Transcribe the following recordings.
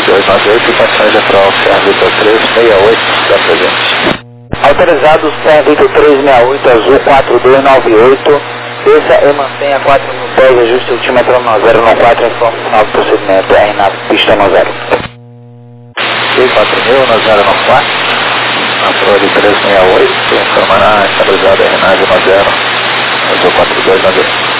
4298 e passagem para o Serra Vitor 368, está presente. Autorizado Serra Vitor 368, azul 4298, desça e mantenha 4 mil pés, ajuste altímetro no 094, informe final do procedimento, R na pista no 0. Ok, 4000 na 094, na prova de 368, informará estabilizado RNAV no 0, azul 4298.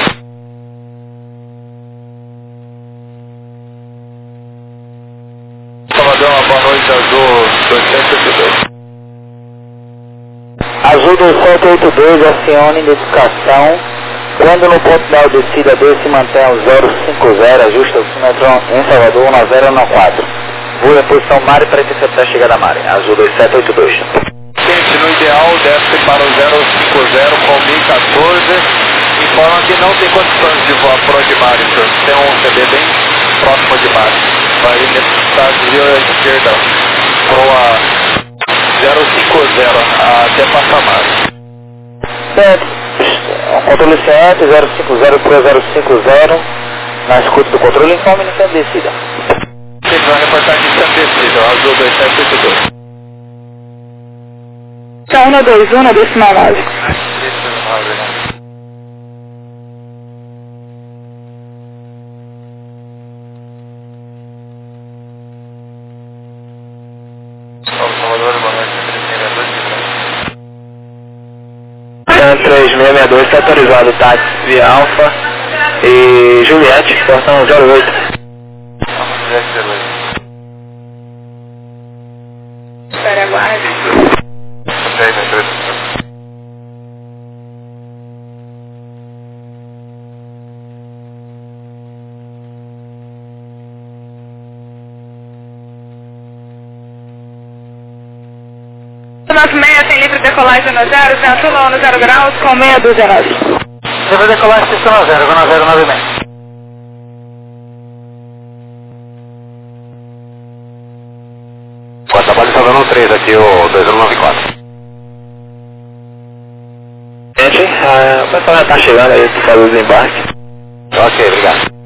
Salvador, uma boa noite, azul 282. Azul 2782, acione identificação. Quando no ponto da descida desse, mantenha o 050, ajuste o altímetro em Salvador no 094. Voe a posição Mare para interceptar a chegada Mare. Azul 2782. Gente, no ideal, desce para o 050 com 1014. Informa que não tem condições de voar pro de Mare, senhor. Tem um CD bem próximo de Mare. Vai necessitar de via esquerda pro 050 até passar Mare. Certo. Controle CF 050 para 050. Na escuta do controle, informe iniciando descida. Tem uma reportagem iniciando descida, azul 2782. Tá 121, decimal 9. Salvador, boa noite, 3662, está autorizado táxi via Alfa e Juliette, portão 08. Espera, aguarde. Nosso meia tem livre decolagem no 0, vento no 0 graus com meia dúzia 9. Livre decolagem, estação 0, na 096. O trabalho está dando 3 aqui, o 2094. Gente, o pessoal já está chegando aí para fazer o desembarque. Ok, obrigado.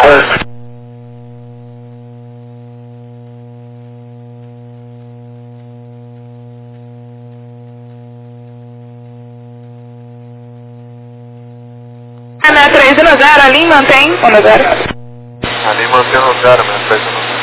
Na 3 no 0, ali mantém 1 no 0. Ali mantendo o 0, mas 3 no 0.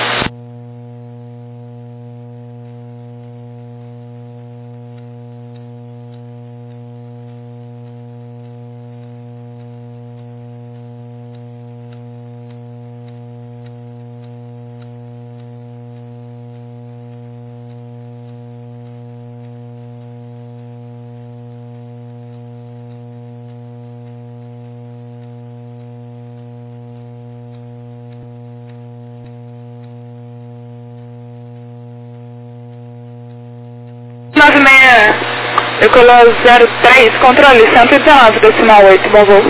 Meia decolou 03, controle 119, decimal 8, bom voo.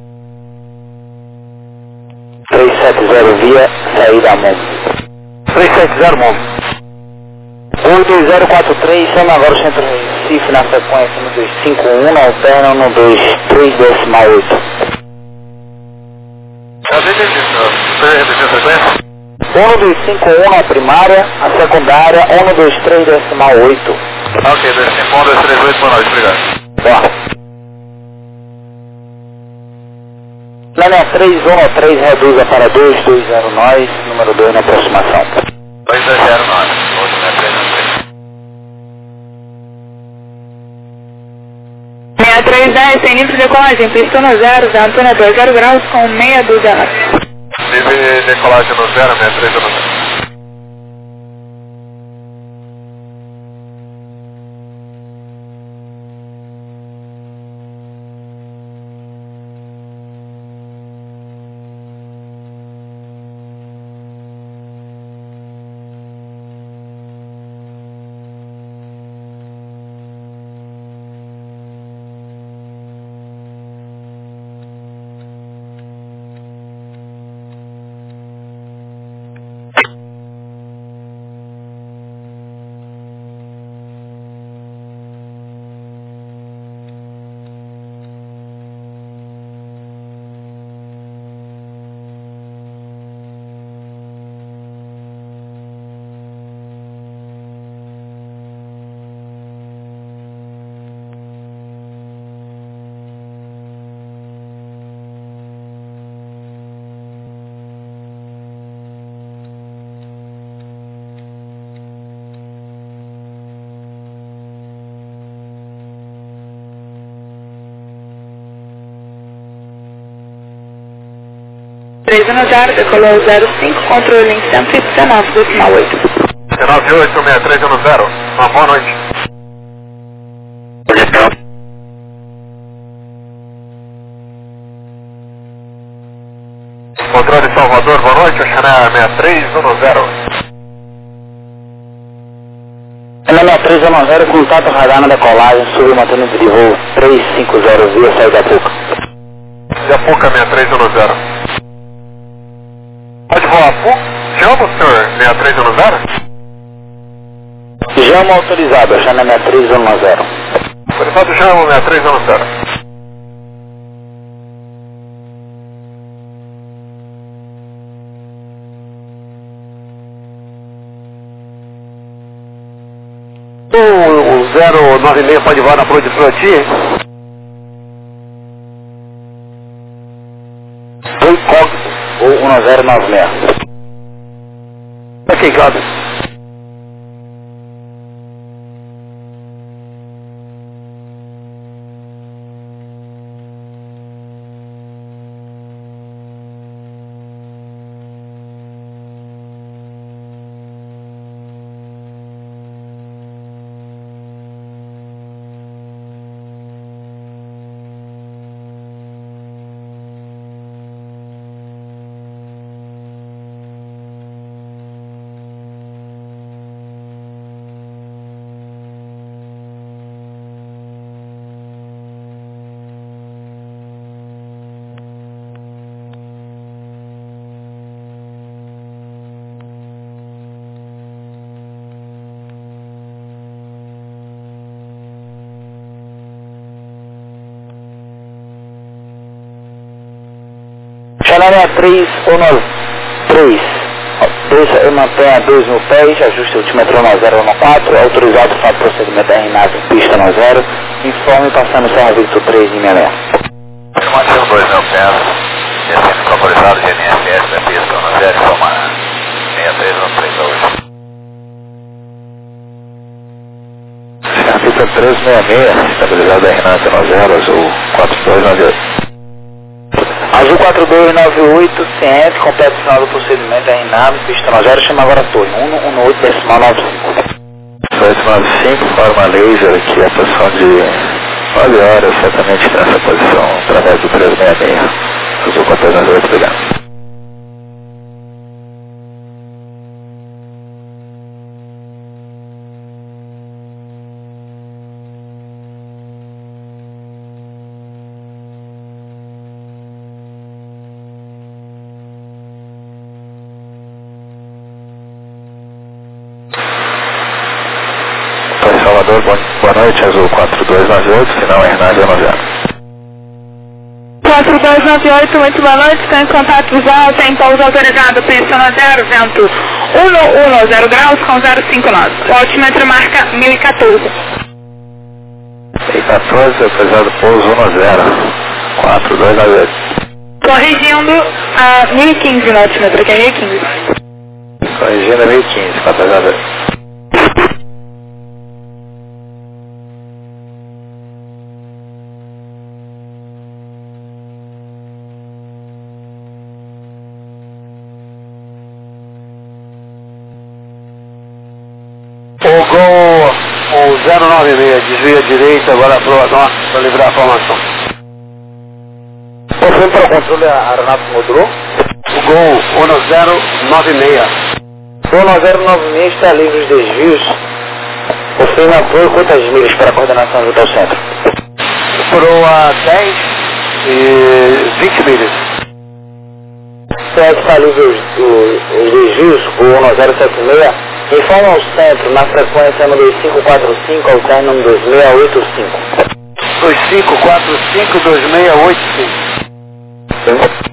370 via saída MOM. 370 MOM. 12043, chama agora o centro Recife na sequência no 251, alterna no 23 decimal 8. Eu entendi, senhor. Você repetiu a frequência? 1251 na primária, a secundária 123 decimal 8. Ok, 251, 238, boa noite, obrigado. Ó. Linha 313 reduza para 220 nós, número 2 na aproximação. 2209, outro na 313. 6310, tem livre decolagem, pista no 0, vento no 0 graus com meia dúzia 9. Livre decolagem no 0, 6309. 310, decolou 05, controle em 119,8. 198-6310, uma boa noite. Controle Salvador, boa noite, Oxané 6310. N6310, contato radar na decolagem, subiu mantendo de voo 350 via saída da PUC. Da PUC 6310. Pode voar a PUC? Chama o senhor 6310? Jamo autorizado, Oxané 6310. Autorizado Jamo 6310. O 096 pode voar na produtora T? Foi Cogito, ou 1096. Ok, Cogito. Oxané 6313. Desça e mantenha 2.000 pés, ajuste o altimetro 1014, autorizado para procedimento RNAV em pista 90, informe passando Serra Victor 3 em 66. Mantenha 2.000 pés, descendo incorporizado de NSS da pista 10, toma 6313 hoje. Serra Victor 366, estabilizado RNAV 90, azul 4298. Azul 4298, ciente, completo final do procedimento RNAV, pista 90, chama agora torre 118,95. 295, forma laser aqui, a posição de 9 horas, certamente nessa posição, através do 366. Azul 4298, obrigado. Salvador, boa noite, Azul 4298, final RNAV 90. 4298, muito boa noite, estou em contato visual, tem pouso autorizado, pista 0, vento 110 graus com 059. O altímetro marca 1014. 1014, autorizado pouso 10, 4298. Corrigindo a 1015 no altímetro, que é 1015. Corrigindo a 1015, 4298. O 096, desvia à direita, agora para livrar a formação. Você para o controle aeronáutico modulou? O Gol 1096. O 1096 está livre dos desvios. O firme apoio quantas milhas para a coordenação junto ao centro? Furou a 10 e 20 milhas. Certo, está livre os desvios, o 1076. Informa ao centro na frequência número 545 ao término 2685. 2545 2685. Sim.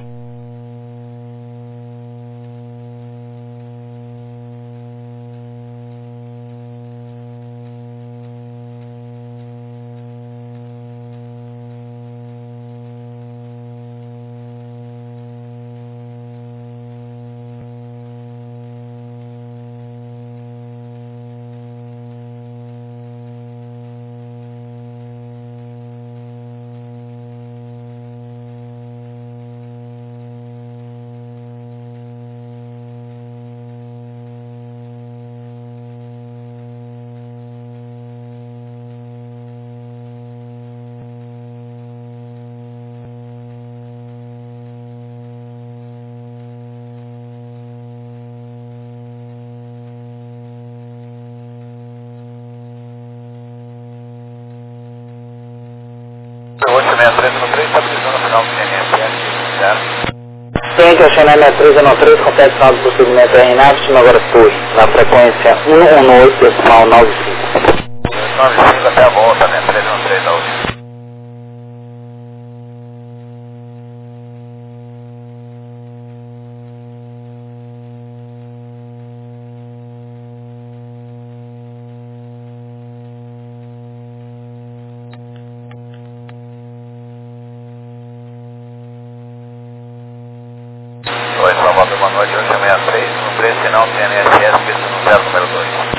6313, estabilizando o final do CNSS, certo? Frente ao Channel 6313, complete final do procedimento RNAV, estima agora Torre, na frequência 118,95. 95 até a volta, né? 313 da última. Oi, Salvador, boa noite, 863, no 13, sinal CNSS, pista no 0, número 2.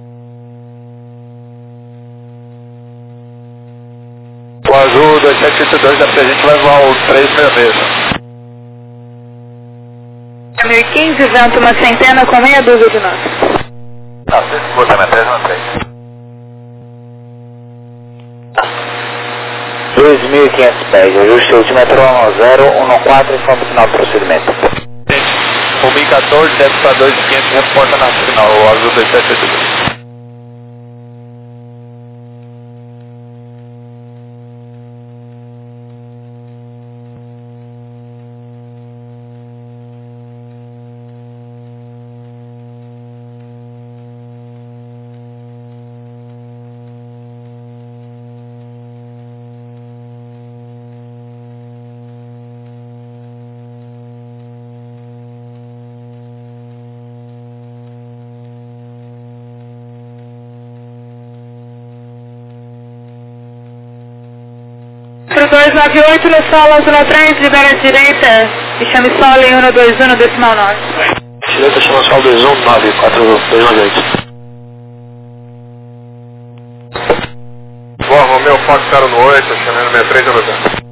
O azul 2782 da presente vai voar o 366. 1015, vento uma centena com meia dúzia de nós. Não, você escuta, né? 313. 2.500 pés, ajuste altimetro 1014, informe final do procedimento. 1014, deve para 2500, reporta na final, o azul 2782. Pro 298 no solo 103, libera a direita e chame solo em 121 decimal 9. Direita, chama solo 219, 4298. Boa, Romeu, Fox 08, chamando 63 a 90.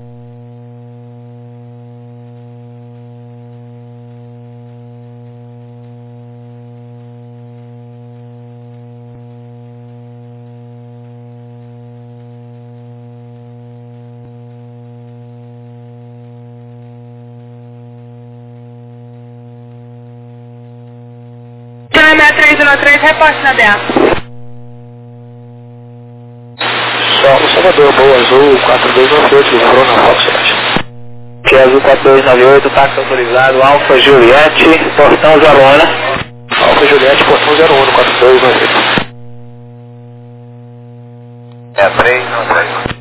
Chame 6313, reporte na BA. Solo Salvador, Boa Azul 4298, livrou na Fox 7. Que é Azul 4298, táxi autorizado, Alfa Juliette, portão 01, né? Alfa Juliette, portão 01, 4298. 6313.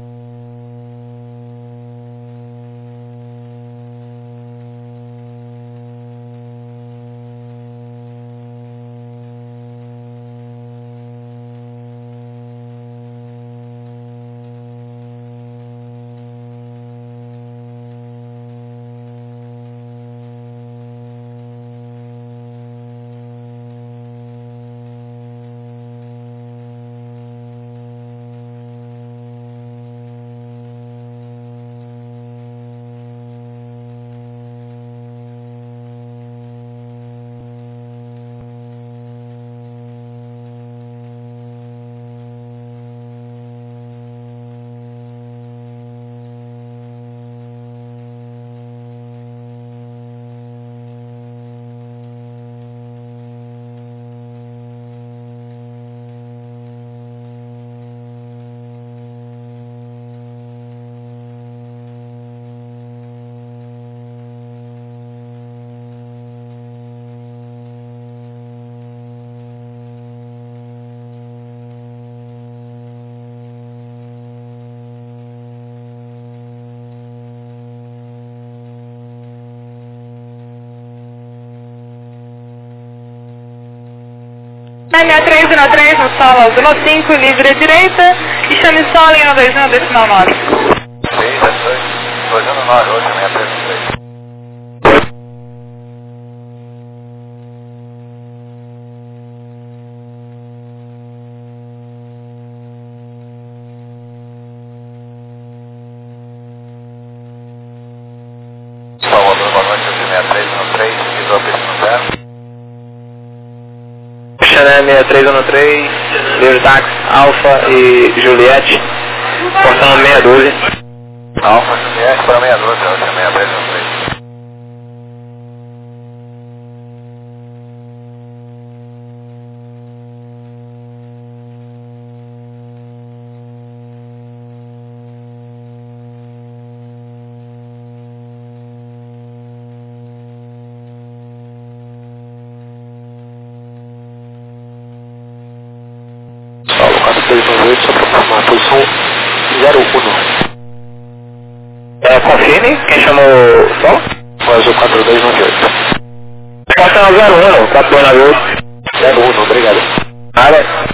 Chame 313 no solo 05, livre à direita e chame solo em 121 decimal 9. 219, 863. Salvador, boa noite, 6313, visou pista no 0. Chanel 6313, livre táxi, Alfa e Juliette, portão 612. Alfa Juliette para 612, 6313. 4298, só para confirmar, posição 01. Confirme, quem chamou o som? Azul 4298. Passa na 01, 4298. 01, obrigado. Nada.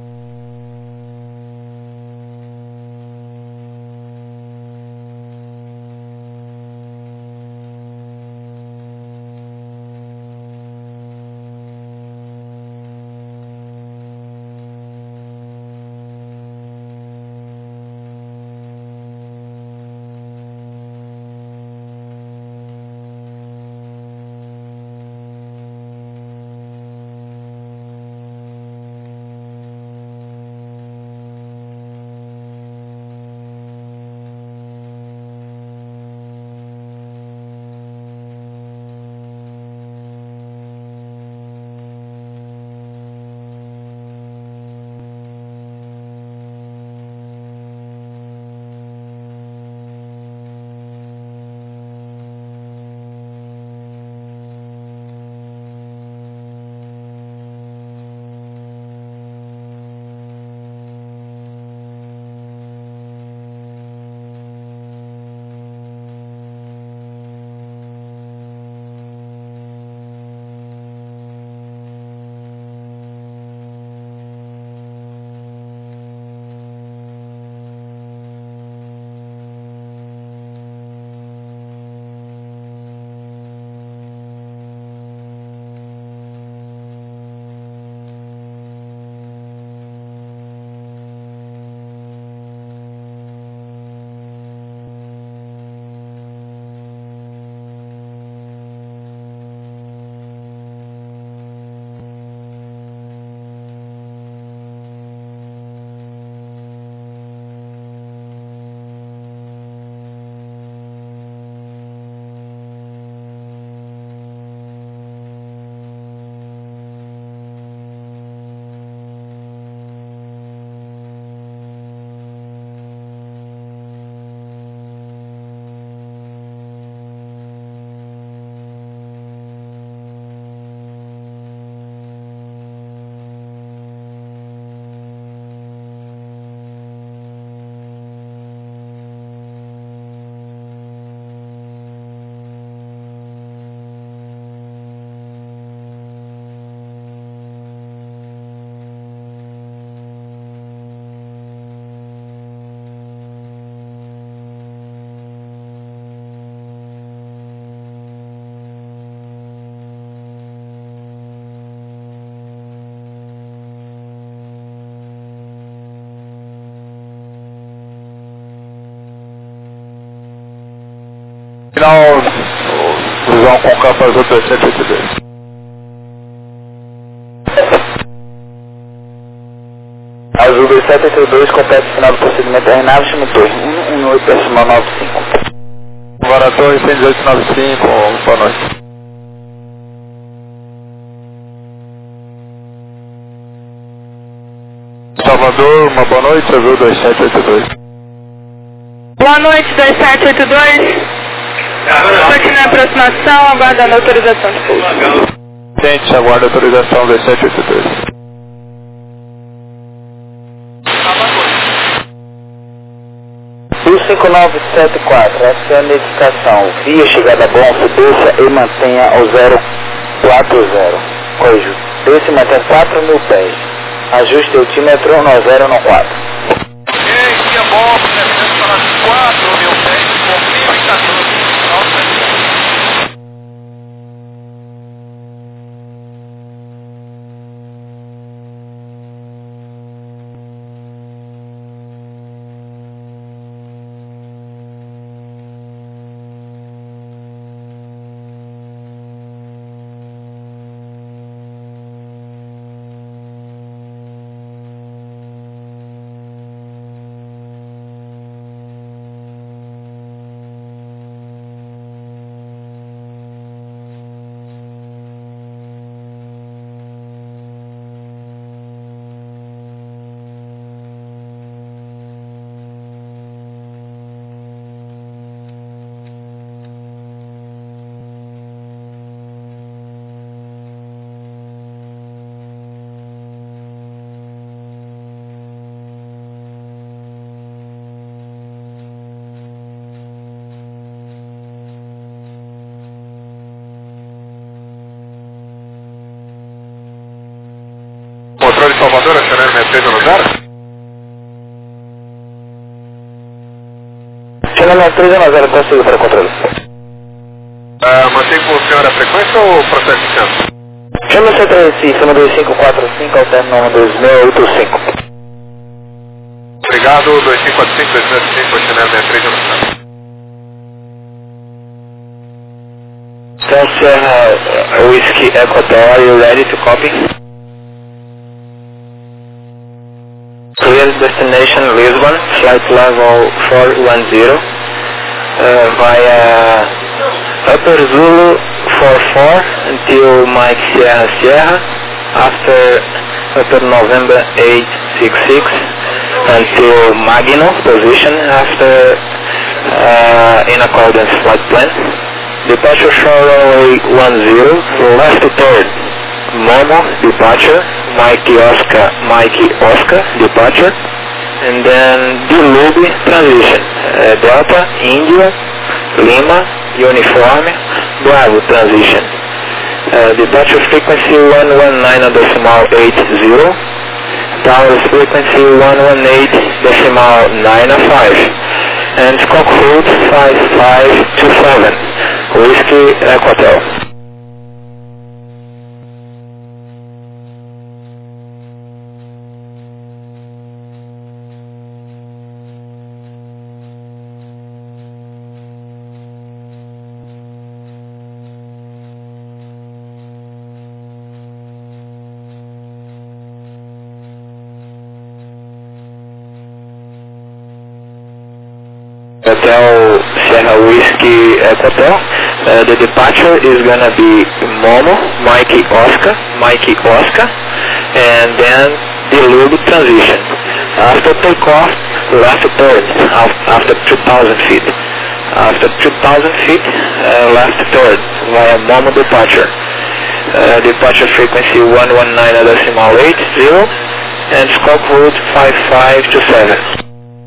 Final, visão com campo azul 2782. Azul 2782, completa o final do procedimento da Renave, chama torre 118.95. Agora torre 11895, boa noite. Salvador, uma boa noite, azul 2782. Boa noite, 2782. Estou aqui na aproximação, aguardando a autorização de pouso. Tente, aguarda a autorização 2782. O 5974, essa é a notificação. Via chegada bom, desça e mantenha o 040. Corrijo, desça e mantenha 4.000 pés. Ajuste o altímetro no 014. Ok, dia bom, descendo para 4.000 pés, com 1.014. Salvador, acionando 6310. Chama 310, consigo para o controle. Mantém com o senhor a frequência ou processo de chama? Chama C3, cima 2545, alterno 2685. Obrigado, 2545, 2005, acionando 6310. Então, Sierra Whiskey Echo Hotel, are you ready to copy? Clear destination Lisbon, flight level 410, via Upper Zulu 44 until Mike Sierra Sierra, after Upper November 866 until Magno position after in accordance flight plan. Departure shore runway 10, left third, Momo, departure, Mikey Oscar, departure, and then Dilube, transition, Delta, India, Lima, Uniforme, Bravo, transition. Departure frequency 119.80, tower frequency 118.95. And Cock Route 5527, Whiskey Echo Hotel. Hotel Sierra Whiskey Echo Hotel. The departure is gonna be Momo, Mikey Oscar, and then Dilube transition. After takeoff, left third, after 2,000 feet. After 2,000 feet, left third, via Momo departure. Departure frequency 119.80, and scope route 5527.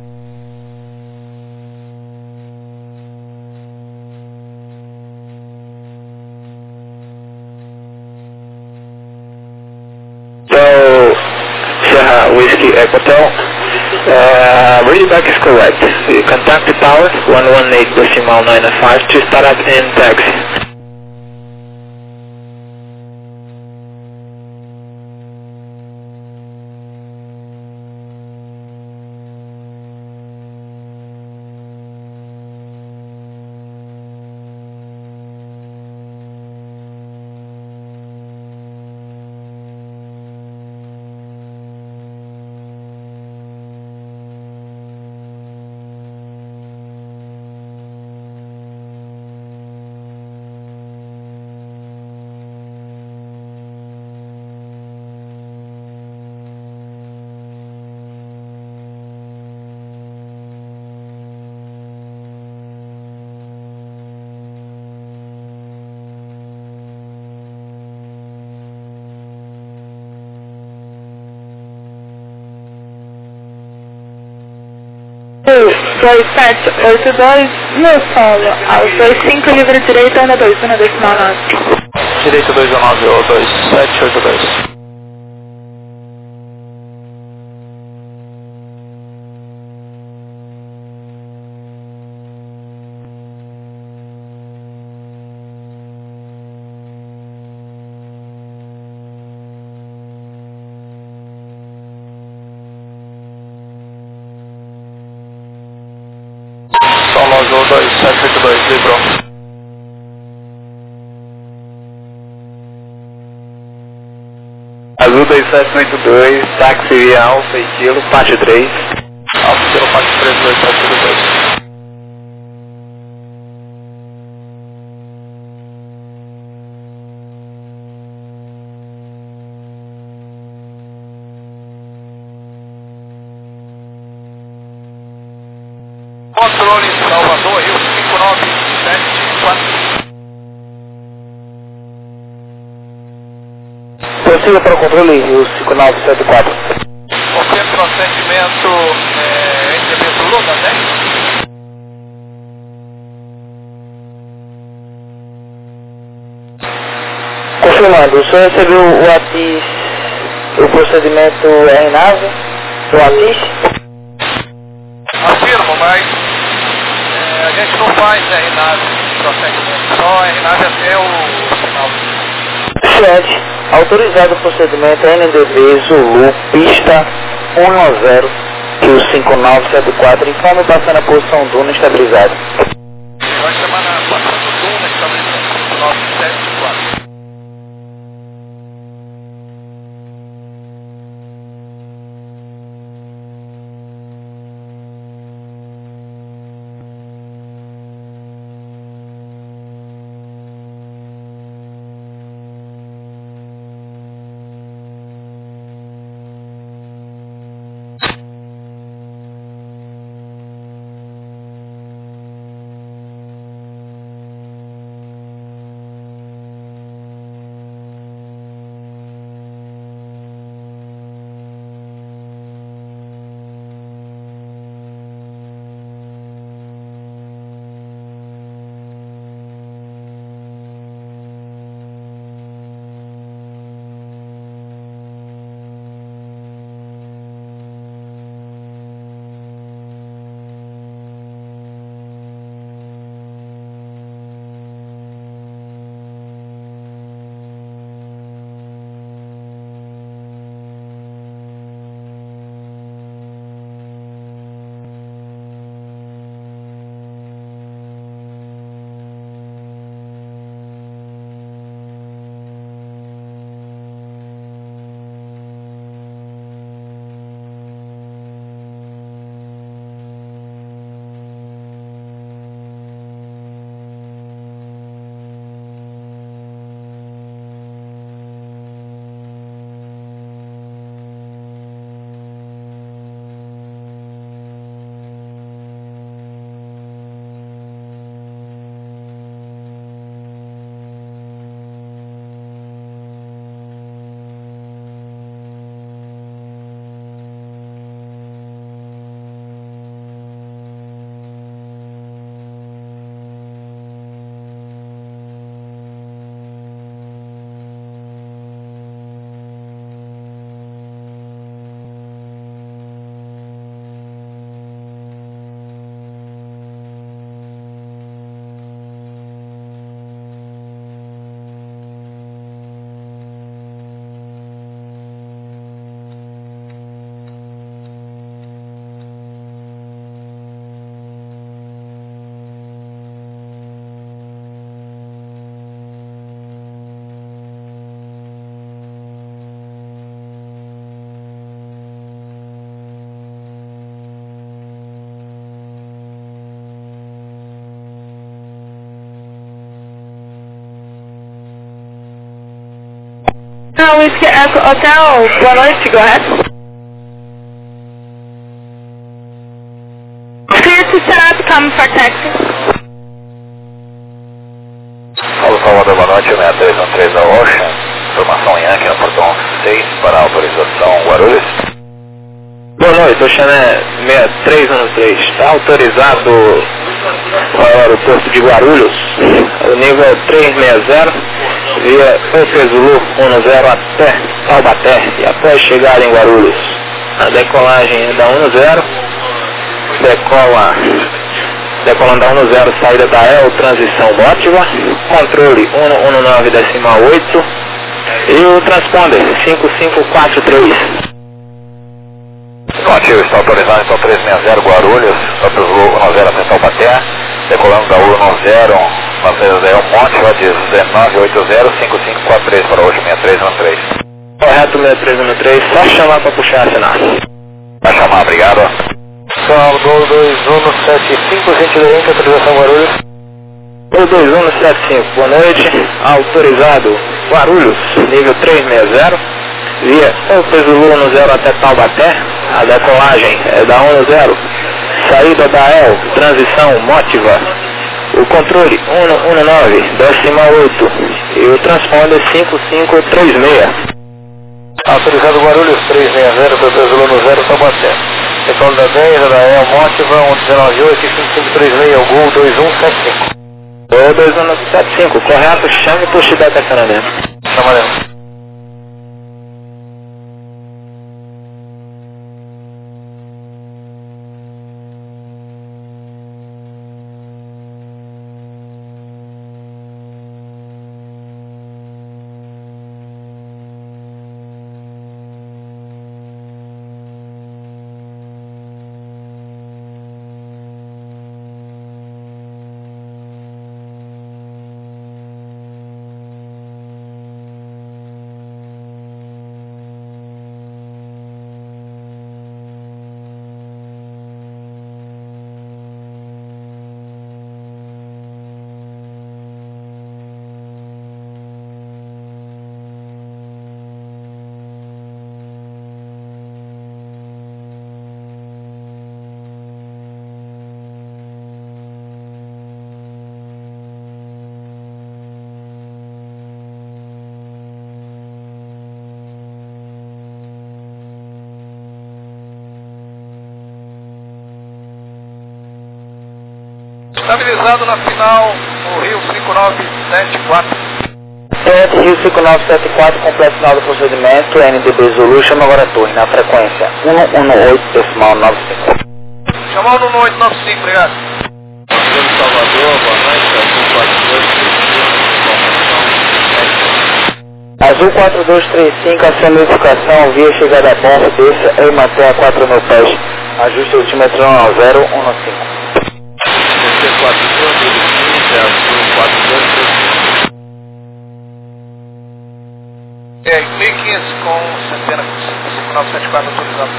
Whiskey Echo Hotel. Readback is correct. You contact the tower 118.95 to start up in taxi. O 2782 no solo, aos 25 livre direito, anda 2, na decimal 9. Direito 219 ou 2782. Salvador 2782, livrou. Azul 2782, táxi Alfa e Kilo, parte 3. Alfa e Kilo, parte 3, 2782. Controle Salvador, Rio 5974. Prossiga para o controle Rio 5974. Qualquer procedimento NTB Zulu, tá certo? Confirmando, o senhor recebeu o ATIS O procedimento é em nave? Ou ATIS? Afirmo, mas a gente não faz RNAV de prosseguimento, só RNAV até o final. Excelente. Autorizado o procedimento NDB Zulu, pista 190, Rio 5974, informe passando a posição Duna estabilizada. Vai chamar na passando Duna estabilizada, 5974. Whiskey Echo Hotel, boa noite, go ahead. Clear to start, come for taxi. Paulo Salvador, boa noite, 6313 da Ocean, informação Yankee no portão 6 para autorização Guarulhos. Boa noite, Ocean é 6313, está autorizado para o aeroporto de Guarulhos, o nível 360, via Zulu 10 até Taubaté, e após chegar em Guarulhos, a decolagem é da 10, decolando da 10, saída da EL, transição Motiva, controle 119,8 e o transponder 5543. Motivo está autorizado, então 360 Guarulhos, sobre o Zulu 10 até Taubaté, decolando da U10, na saída da EL Motiva, 1980-5543 para hoje, 6313. Correto, 6313, só chamar para puxar a sinal. Vai chamar, obrigado. Salvador 2175, gentilmente, autorização Guarulhos. 2175, boa noite, autorizado Guarulhos, nível 360, via Zulu 10 até Taubaté, a decolagem é da 10, saída da EL, transição Motiva, o controle 119,8 e o transponder 5536. Autorizado Guarulhos 360, Zulu 10, Taubaté. Decolando da 10, da EL Motiva, 119,8 e 5536, o Gol 2175. 2175, correto, chame por estacionamento. Chama autorizado na final no Rio 5974. Rio 5974, completo final do procedimento, NDB Zulu, chama agora a torre, na frequência 118.95. Chamou no 1895, obrigado. Salvador, boa noite, Azul 4235, ação notificação, via chegada a ponto, desça e mantenha 4.000 pés. Ajuste o altímetro 015. DC 4215, Azul 4235. Clique com centena 5974 autorizado.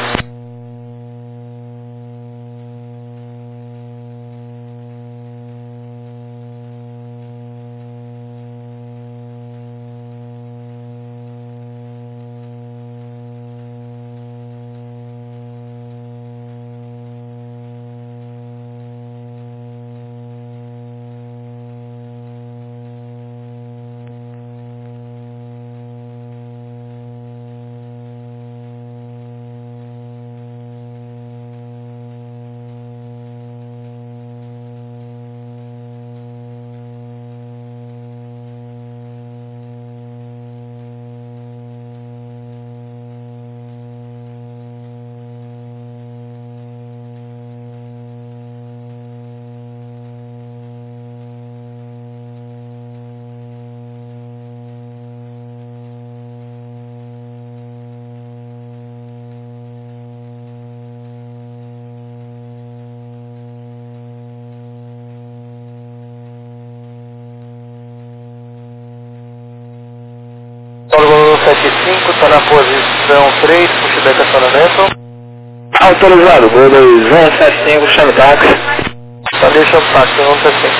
Paulo 75, está na posição 3, pushback acionamento. Autorizado, Gol 2175, chame táxi. Só deixa o táxi, não tá assim.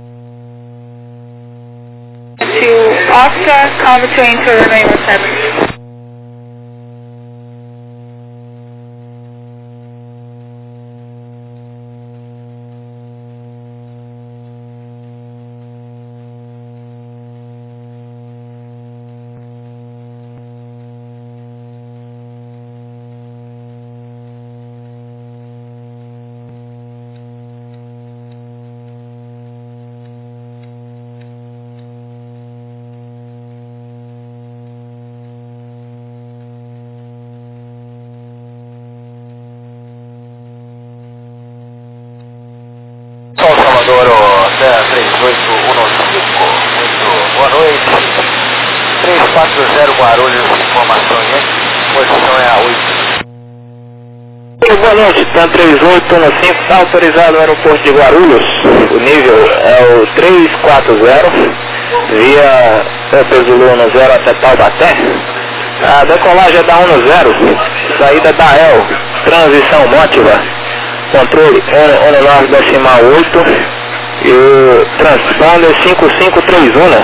To Oscar, come to enter remain reception. Salvador, 3815, muito boa noite. 340 Guarulhos, informação aí, posição é a 8. Boa noite, TAM 3815, está autorizado no aeroporto de Guarulhos. O nível é o 340, via Zulu no 0 até Taubaté. A decolagem é da 10, saída da EL, transição mótiva. Controle 19.8 e o transponder 5531.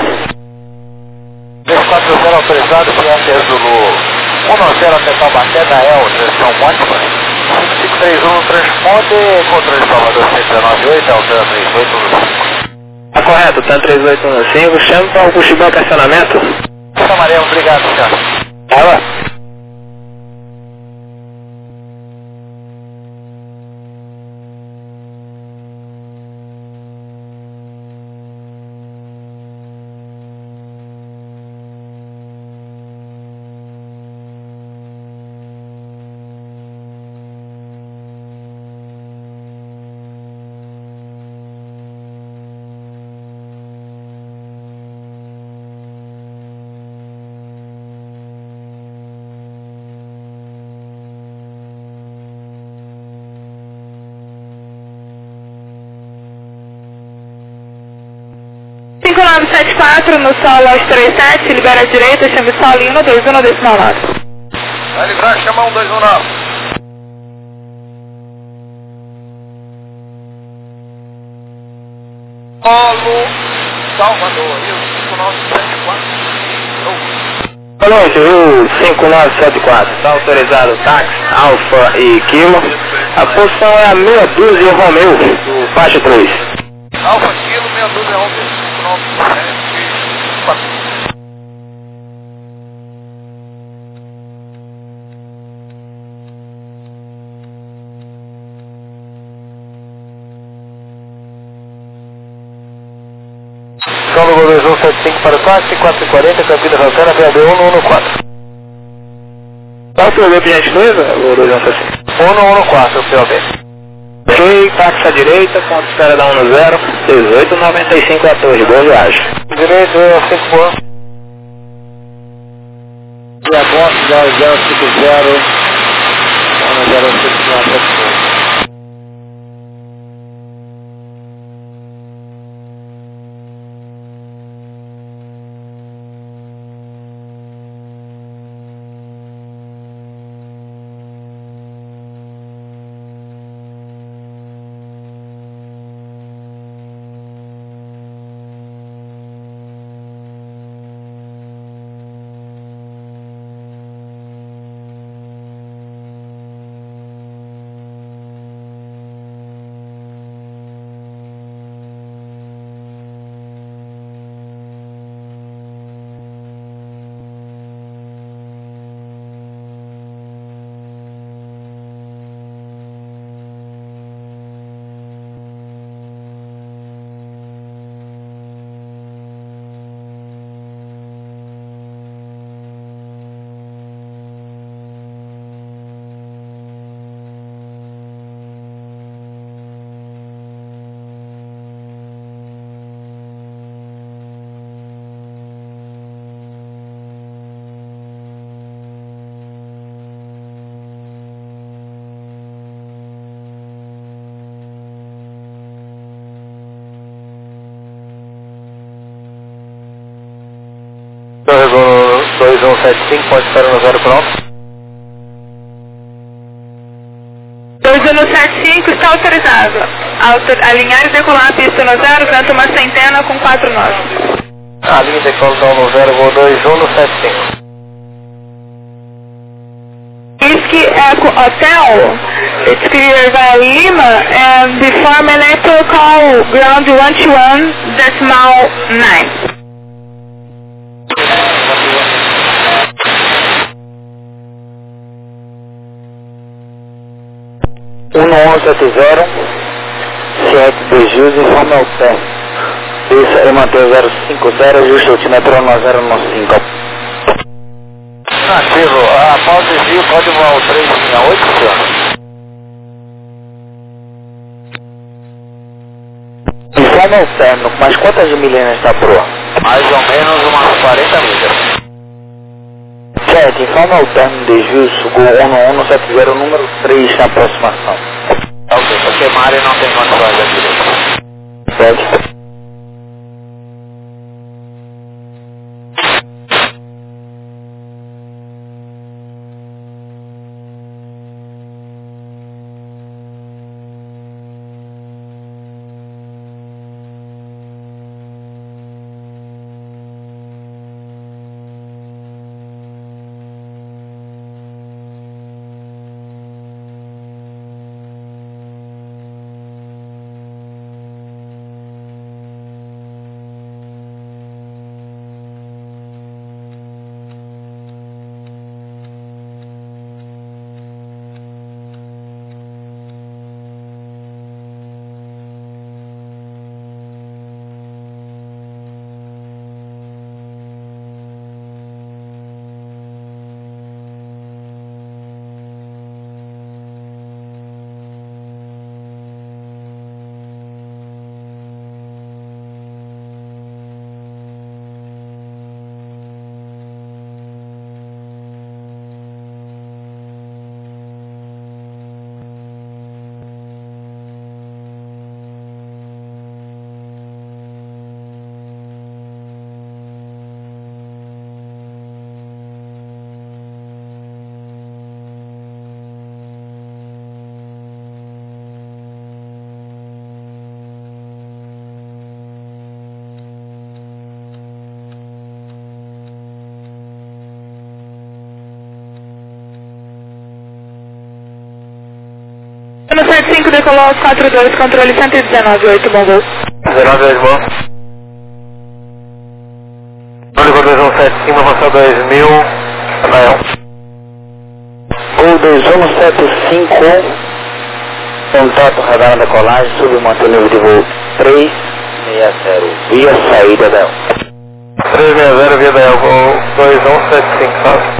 340 autorizado, cliente Zulu 10 até Taubaté da EL, direção mótima. 5531 transponder, controle Salvador 198, altura 3815. Tá correto, TAM 3815, chama para o pushback acionamento. Amarelo, obrigado, senhor. Ela. Cinco 5974 no solo aos 37, libera a direita, chame Solino 21.9. Vai livrar, chama 1219. Polo, Salvador, Rio 5974. Boa noite, Rio 5974, está autorizado táxi, Alfa e Kilo. A posição é a meia dúzia Romeu, do faixa 3. Alfa, Kilo, meia dúzia Romeu, 5974. 2175 para o táxi, 440, Campinas Altera, PAB 1114. Qual o seu por gentileza, o 2175? 1114, PAB. Ok, táxi à direita, ponto de espera da 10, 1895 a Torre, boa viagem. Direito, 5 boa. E a box 0050, 1059. Resumo 2175, pode estar no 0 pronto. 2175 está autorizado. Alinhar e decolar a pista no 0, vento uma centena com 4 nós. A linha decola no 0, voo 2175. Whiskey Echo Hotel, it's clear via Lima, and the form electrical ground 121.9. 1170, Ciente de Jus e Forma Alter. Isso é manter 050, ajuste altímetro 1095. Ativo, após desvio, pode voar o 368, senhor? Informe alterno, mas quantas milhas está proa? Mais ou menos umas 40 milhas. Certo, informe alterno desvio, Gol 1170, número 3 na aproximação. Ok, porque Mário não tem condições aqui dentro. Certo. No 75 decolou 42, controle 119.8, bom voo. 19, bom. Número 2175, avançou 2000, Anael. Gol 2175, contato radar da colagem, submanter o nível de voo 360, via saída da 360 via Delvo 2175, sabe?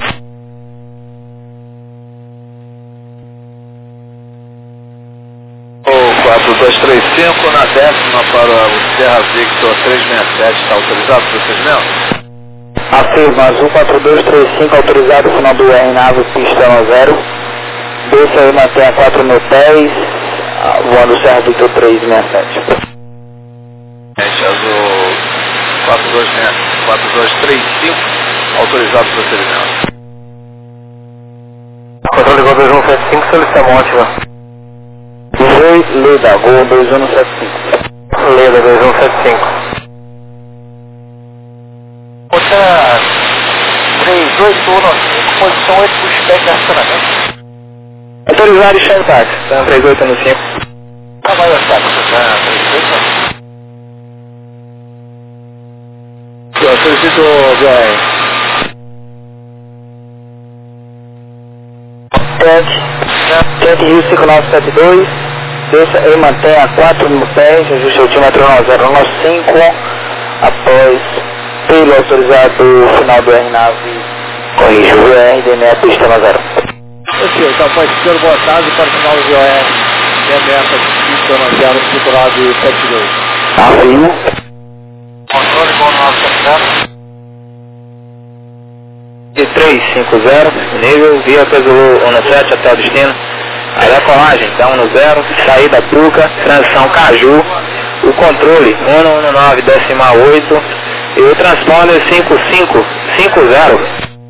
O 4235 na 10ª para o Serra Victor 367, está autorizado o procedimento? Afirma, Azul 4235, autorizado, final do R, nave, pista no 0. Desça aí, mantenha 4 mil pés, voando Serra Victor 367. Azul 4235, autorizado o procedimento. Controle Gol 2175, solicita ótima. Oi, Leda, Gol 2175. Leda 2175. Rota 3815, posição 8 para o spec de acionamento. Autorizado e chantax, tá? 3815. Tá, vai achar que você tá 3815. Eu solicito o BR. Tente Rio 5972, desça e mantenha 4 mil pés, ajuste altímetro 9095, após pelo autorizado final do R-Nave, corrija o VR, DNE, pista na 0. Ok, então após pelo boa tarde para o final do VR, DNE, pista na 0, titulado 72. Afirmo. Controle com 970. E 350, nível, via Peso 17 até o destino. Aí a colagem, dá 10, saída Puca, transição Caju, o controle 119,8 e o transponder 5550.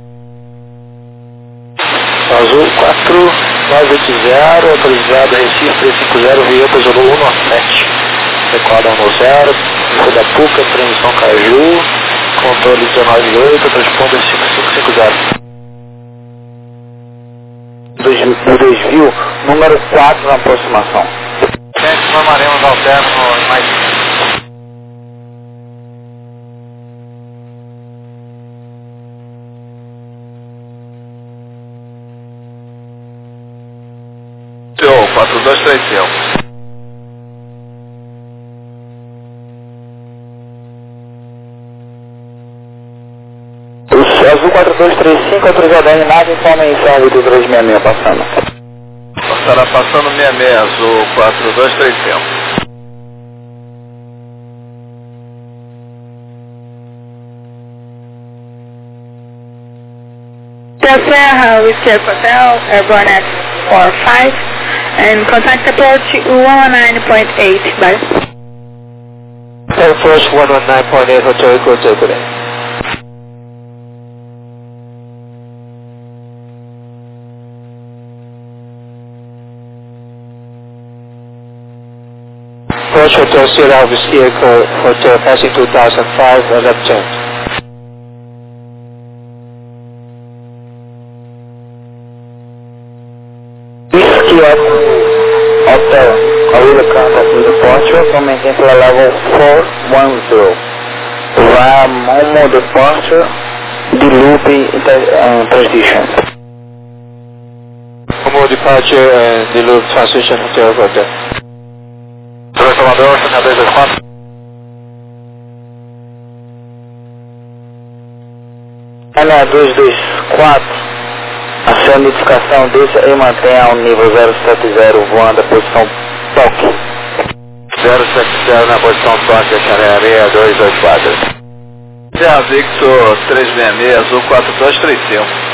Azul 4980, autorizado Recife 350, via Peso 197. Recorda 10, info da Puca, transição Caju, controle 198, transponder 5550. Do desvio, número 4 na aproximação. Gente, formaremos alterno em mais. Seu 4235. Azul 4235, autorizado em nave, informa em Serra 366 passando. Estará passando 66, Azul 4235. Serra, Whiskey Hotel, Airborne X45, and contact approach 119.8, bye. Approach 119.8, Hotel Echo Japan. Approach Hotel Sierra Whiskey Echo Hotel passing 2005, left turn. Whiskey Hotel, Carolina contact with departure, so maintain to level 410. Via Momo departure, the loop transition. Momo departure and the loop transition Hotel Hotel. Salvador, 6224. Ana 224, a sua notificação desça e mantenha o nível 070 voando a posição toque. 070 na posição toque, areia 284. Serra Victor 366, Azul 4235.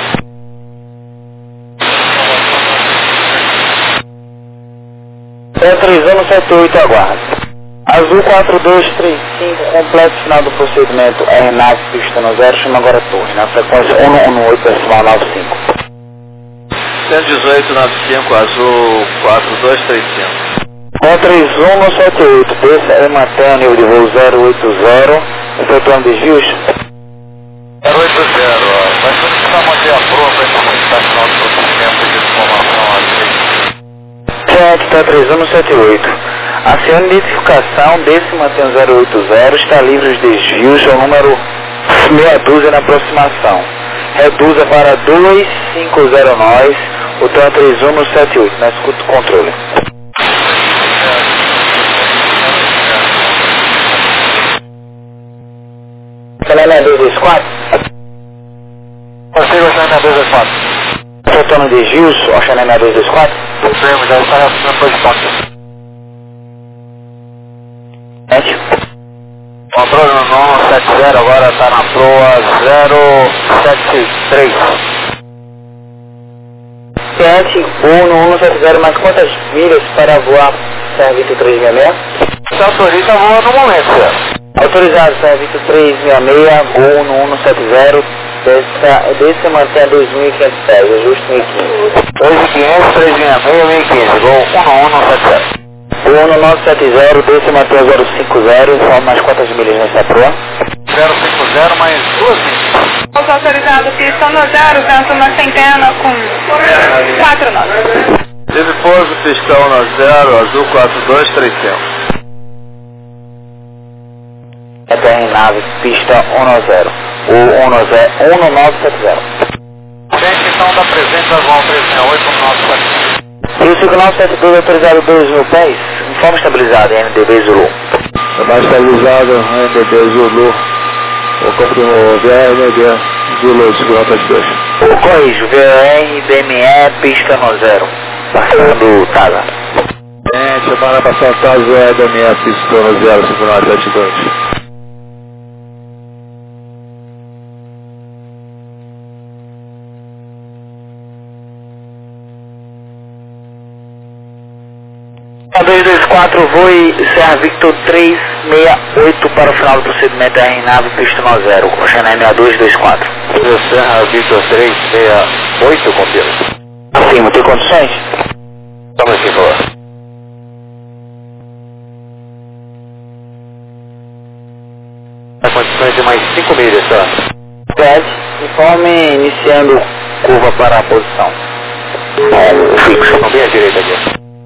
É 3178, aguarde. Azul 4235, completo final do procedimento RNAV, pista no 0, chama agora torre, na frequência 118,95. 11895, Azul 4235. Com 3178, desça e mantenha o nível de voo 080, efetuando desvios. 080, vai solicitar manter a prova para solicitar final do procedimento de informação ali. 3178. A sua identificação desse mantém 080, está livre os desvios, é o número meia dúzia na aproximação. Reduza para 250 nós, o TAN 3178, na escuta do controle. Chanel 6224? Consigo o Chanel 6224. Retorno de Gilson, ao Chanel 6224? Confirmo, já está na posição. Controle no 170, agora está na proa 073. 170, mas quantas milhas para voar Servito 366? Você autoriza voa no momento, senhor. Autorizado, Servito 366, voo no 170, desse mantém 2.500 pés, ajuste 1.500. 2.500, 366, 1.015, voo 11170. Voo no 970, desse mantém 050, são mais quantas milhas nessa proa? 050 mais 2 milhas. Autorizado, pista no 0, na centena com 4 notas. Tive pouso, pistão no 0, azul 4235. ETR nave, pista 190, o 1970. Gente, então dá presente ao voo 368 no 970. E o 5972 autorizado 2.000 pés, informe estabilizado em NDB Zulu. Está estabilizado em NDB Zulu. Eu confirmo VRND Zulu 5972. Corrijo, VR, BME, pista no 0. Passando Taza. Gente, semana passada Taza é da minha pista no 05972. A 224, voe Serra Victor 368 para o final do procedimento da nave pista no 0, Chanel 6224. Serra Victor 368, confirmo. Afirmo, tem condições? Estamos aqui, por favor. Há condições de mais 5 milhas, tá? Pede, informe iniciando curva para a posição. Fixo, não bem à direita aqui.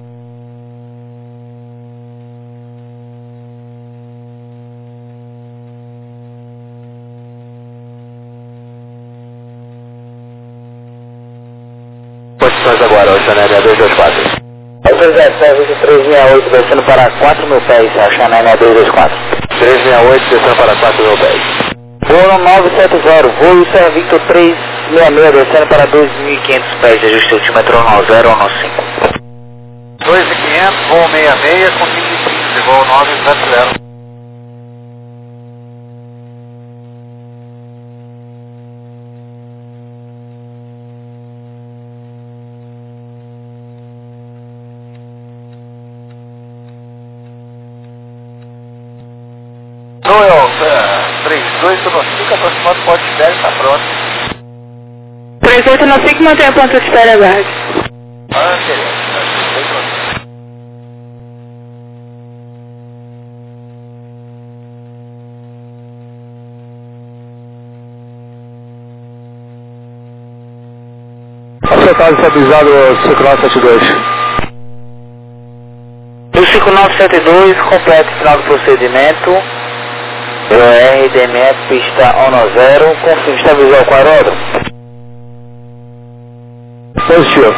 Posições agora, o Chanel 6224. Autorizado, Serviço 368, descendo para 4.000 pés, a Chanel 6224. 368, descendo para 4.000 pés. Voo 970, voo Serra Victor 366, descendo para 2.500 pés, ajuste altímetro no 0 ou no 5. 2.500, voo 66 com 1.015, voo 970. Noel, 32, eu não fico aproximado, pode esperar, está pronto. 38 no 5, mantém a ponta de espera aguarde. Ah, querido, bem pronto. Acertado, estabilizado 5972. O 5972, completo final do procedimento. RDME, pista 190, confirme estabilizar o aeródromo. Positivo.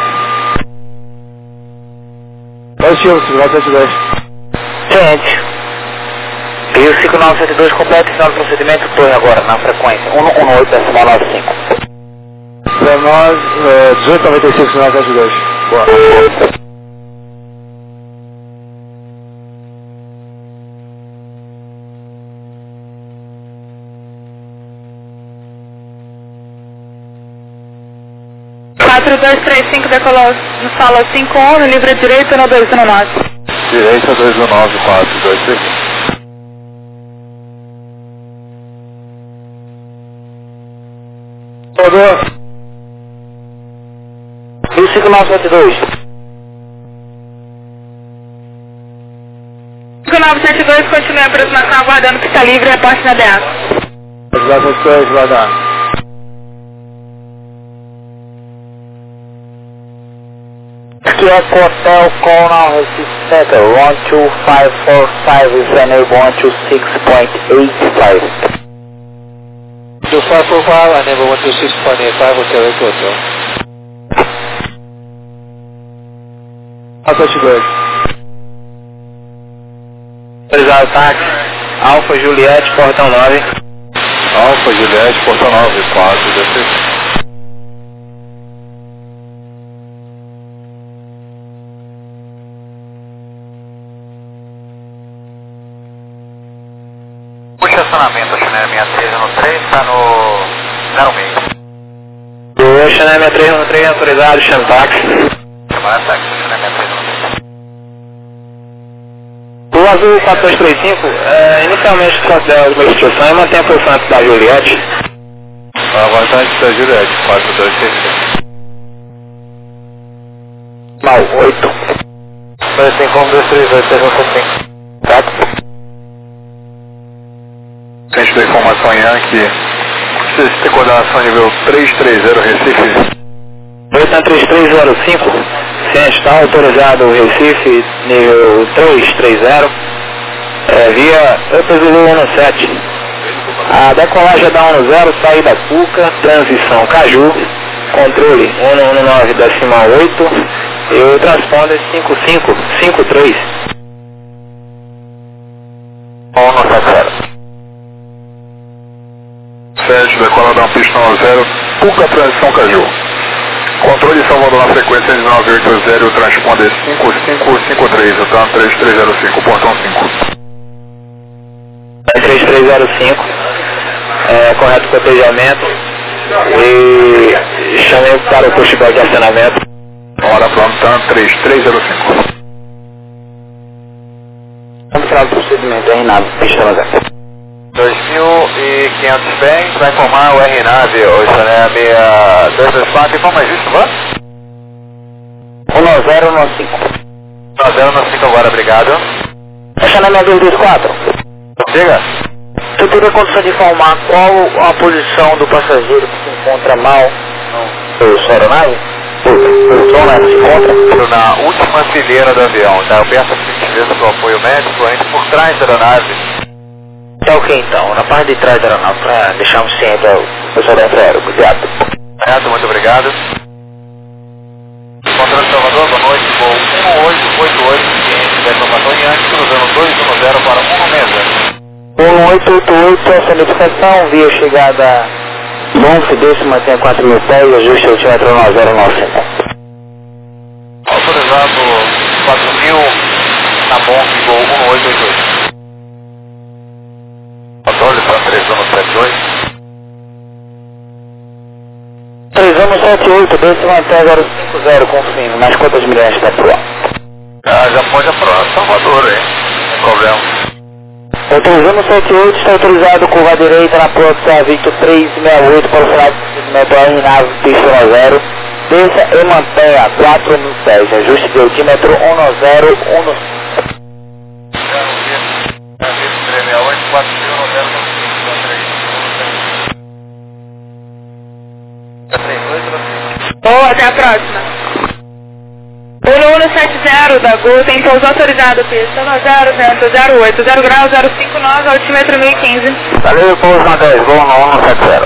Positivo, 5972. Ciente. E o 5972, completo final do procedimento, torre agora na frequência 118,95. Para nós, 1895, 5972. Boa. Quatro, 2, 3, 5, decolou no sala 5-1, no livre direito no 219. Direita 219, 4, 2, 3. Rodou. E o 5972? 5972, continue a aproximação aguardando pista livre e a parte na DA. Aproximação 2, vai dar. Kiev Hotel, Cornell, Recife Center, 12545 is enable 126.85. 2545, enable 126.85, Hotel Echo Hotel. Alfa 2. Autorizado táxi, Alfa Juliette, portão 9. Alfa Juliette, Porto 9, 4, 16. O estacionamento, Chanel 63 no 3, está no 06. O Chanel 63 no 3 autorizado, chama táxi. Chamar táxi, Chanel 63 no 3. O azul 4235, inicialmente considera alguma instrução e mantém a posição antes da Juliette. Avançante da Juliette, 4266. Mal 8. 251-238-375. Certo? Frente da informação Yankee, sistema de coordenação nível 330 Recife. 83305, ciente, está autorizado o Recife, nível 330, via Upazulu 17. A decolagem é da 10, saída Cuca, transição Caju, controle 119,8 e o transponder 5553. 170. Sérgio, decola da pista 0, Cuca, transição Caju. Controle Salvador na frequência de 980, o transponder 5553, o TAM 3305, portão 5. 3305, correto cotejamento e chamei para o pushback de acionamento. Hora plano TAM 3305. Vamos falar do procedimento, Renato, pista 0. 2.500 bens, vai informar o R-Nave, o Chanel 6224, informa justo, vamos? 1015. 1095 agora, obrigado. Chanel 6224. Diga. Tu teria condição de informar qual a posição do passageiro que se encontra mal no sua aeronave? O som se encontra? Na última fileira do avião, tá? Eu peço a gentileza do apoio médico, a gente por trás da aeronave. É o que então? Na parte de trás da aeronave, para deixarmos ciente o pessoal da Aero, obrigado. Certo, muito obrigado. Controle Salvador, boa noite, voo 1888, ciente da informação Yankee, cruzando 210 para 1888, essa notificação, via chegada bom, Fidel se mantém a 4.000 pés, ajuste o altimetro 9095. Autorizado 4.000 na Bonk, voo 1888. Controle para 3172. 3178, desce mantém agora 50, confirme, mais quantas milhas está por lá? Já pode aprovar Salvador, hein? Sem problema. O 3178 está autorizado curva direita na porta Victor 368 para o final do procedimento R-Nave, pista 0. Desça e mantenha 4.000 pés, ajuste de altímetro 1015. 368, 4.090. Boa, até a próxima. 1170 da Gol tem pouso autorizado, pista 0, vento 08, 0 graus, 059, altímetro 1015. Valeu, pouso na 10, voo no 170.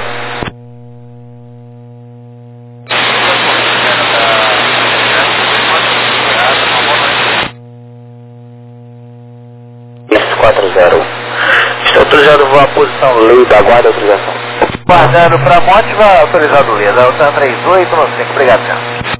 Isso, 40. Está autorizado voar a posição lei da guarda autorização. Guardando para Monte, vai autorizado o Leda, o TAM 3895, obrigado, senhor.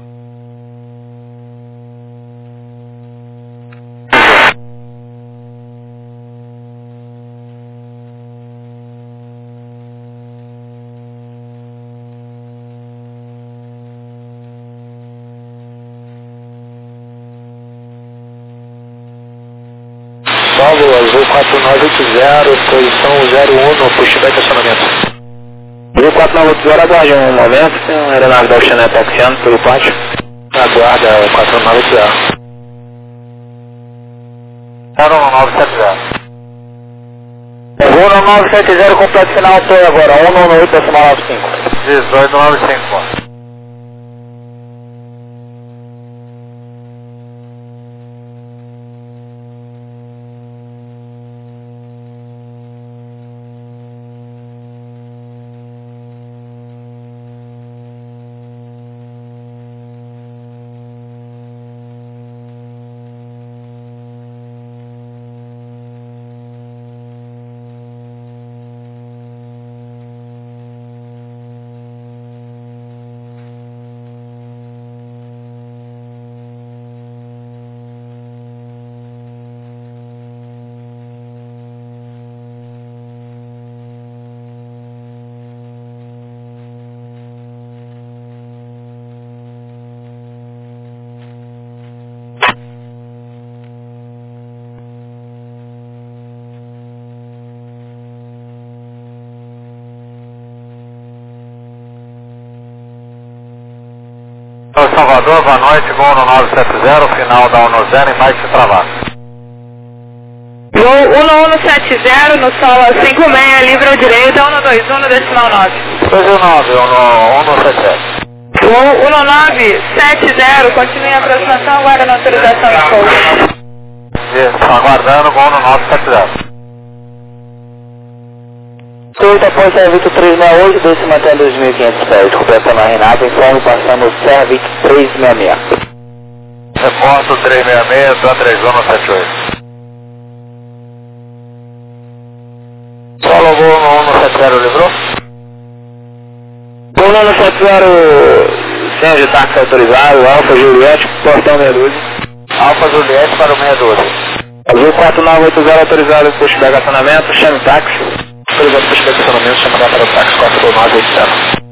Salvo azul 4980, posição 01 no pushback de acionamento. Azul 4980, aguarde um momento, tem uma aeronave da Oceanet taxiando pelo pátio. Aguarda 4980. 01970. Voo no 970, completo final, apoio agora, 198,95. 1895. Salvador, boa noite, voo no 970, final da 10 em mais se travar. Voo 1170 no solo 56, livre à direita, 121 no decimal 9. 219, 170. Voo 1970, continue a aproximação, aguarda a autorização de pouso. Aguardando, voo no 970. Toyota após Serviço 368, desce mantendo 2.500 pés, completando a Renata, informe, passamos Serviço 366. Reporto 366, Andrezão no 78. Solo voo no 170, livrou? Voo no 170, senha de táxi autorizado, Alfa Juliette, portão 612. Alfa Juliette para o 612. Azul 4980 autorizado, posto de estacionamento, chame táxi. Autorizado para o estacionamento, chama para o táxi 4980.